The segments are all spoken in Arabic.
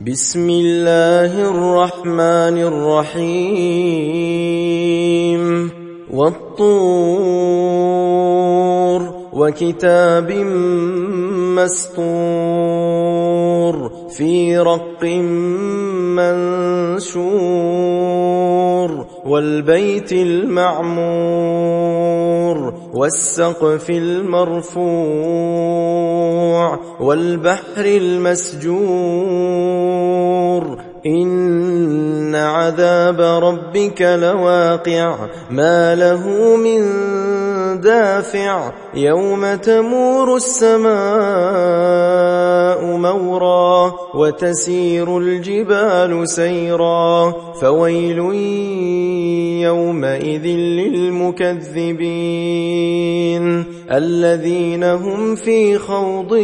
بسم الله الرحمن الرحيم والطور وكتاب مسطور في رق منشور والبيت المعمور والسقف المرفوع والبحر المسجور إن عذاب ربك لواقع ما له من دافع يوم تمور السماء مورا وتسير الجبال سيرا فويل يومئذ للمكذبين الذين هم في خوض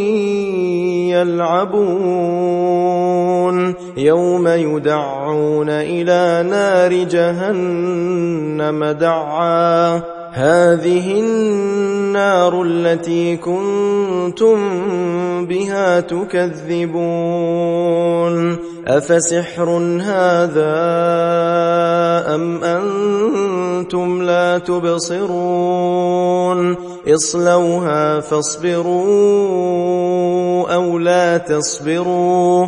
يلعبون يوم يدعون إلى نار جهنم دعا هذه النار التي كنتم بها تكذبون أفسحر هذا أم أنتم لا تبصرون اصلوها فاصبروا أو لا تصبروا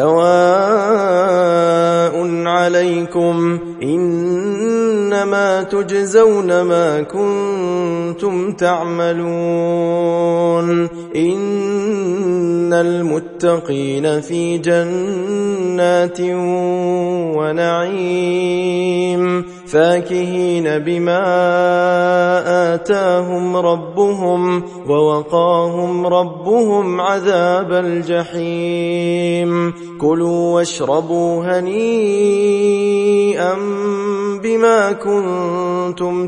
سواء عليكم إنما تجزون ما كنتم تعملون إن المتقين في جنات ونعيم فاكهين بما آتاهم ربهم ووقاهم ربهم عذاب الجحيم كلوا واشربوا هنيئا بما كنتم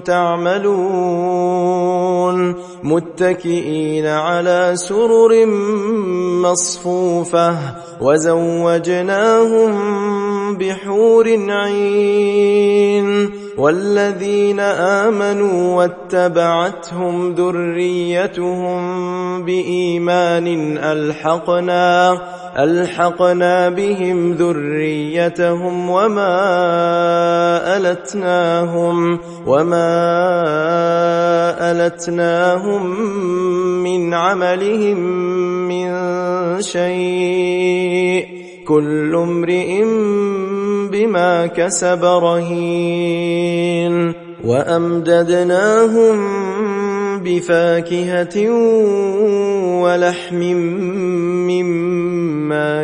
تعملون متكئين على سرر مصفوفة وزوجناهم بحور عين والذين آمنوا واتبعتهم ذريتهم بإيمان ألحقنا بهم ذريتهم وما ألتناهم من عملهم من شيء كل امرئ بما كسب رهين وأمددناهم بفاكهة ولحم مما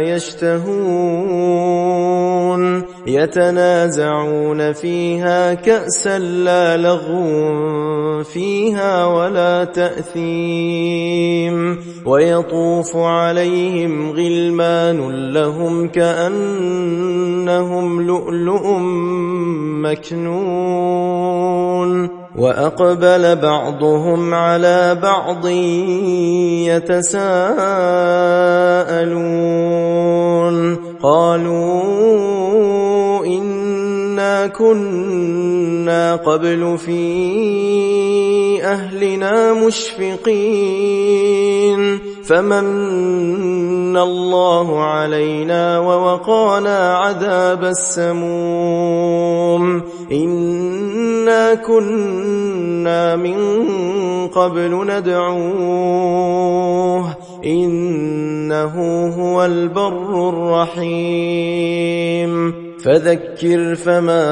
يشتهون يتنازعون فيها كأسا لا لغو فيها ولا تأثيم ويطوف عليهم غلمان لهم كأنهم لؤلؤ مكنون وأقبل بعضهم على بعض يتساءلون قالوا إنا كنا قبل في أهلنا مشفقين فمن الله علينا ووقانا عذاب السموم إنا كنا من قبل ندعوه إنه هو البر الرحيم فذكر فما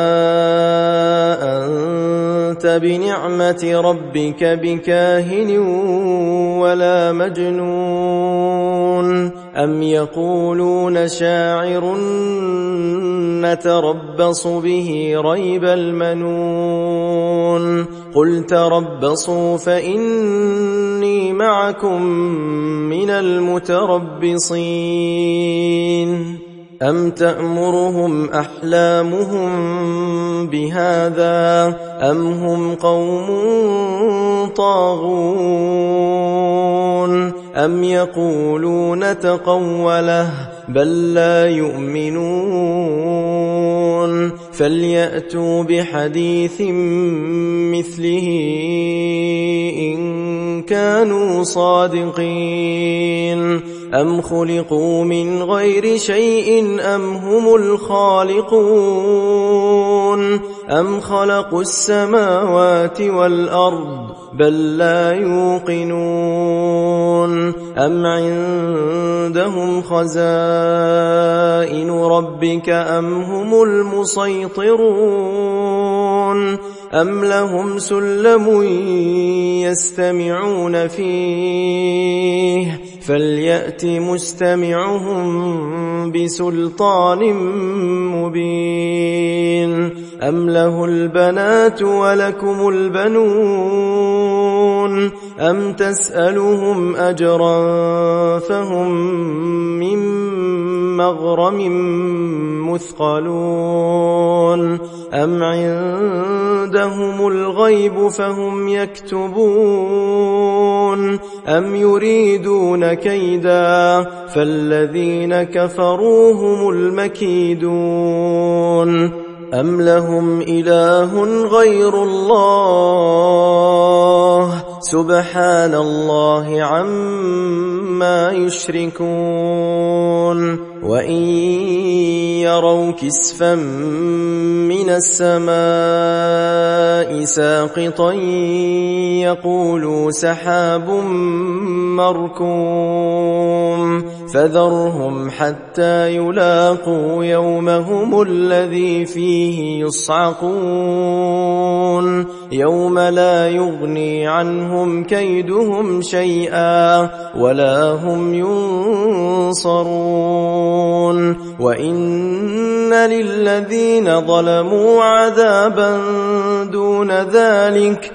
أنت بنعمة ربك بكاهن ولا مجنون أم يقولون شاعر نتربص به ريب المنون قل تربصوا فإني معكم من المتربصين أم تأمرهم أحلامهم بهذا أم هم قوم طاغون أم يقولون تقوله بل لا يؤمنون فليأتوا بحديث مثله إن كانوا صادقين أم خلقوا من غير شيء أم هم الخالقون أم خلقوا السماوات والأرض بل لا يوقنون أم عندهم خزائن ربك أم هم المسيطرون أم لهم سلم يستمعون فيه فليأت مستمعهم بسلطان مبين أم له البنات ولكم البنون أم تسألهم أجرا فهم من مغرم مثقلون أم عندهم الغيب فهم يكتبون أم يريدون كيدا فالذين كفروا هم المكيدون أم لهم إله غير الله سبحان الله عما يشركون وإن يروا كسفا من السماء ساقطا يقولوا سحاب مركوم فذرهم حتى يلاقوا يومهم الذي فيه يصعقون يوم لا يغني عنهم كيدهم شيئا ولا هم ينصرون وإن للذين ظلموا عذابا دون ذلك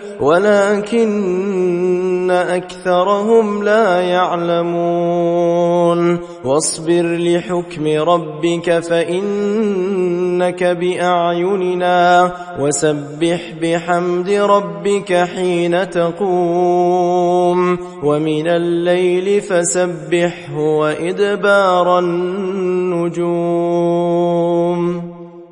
ولكن أكثرهم لا يعلمون واصبر لحكم ربك فإنك بأعيننا وسبح بحمد ربك حين تقوم ومن الليل فسبحه وإدبار النجوم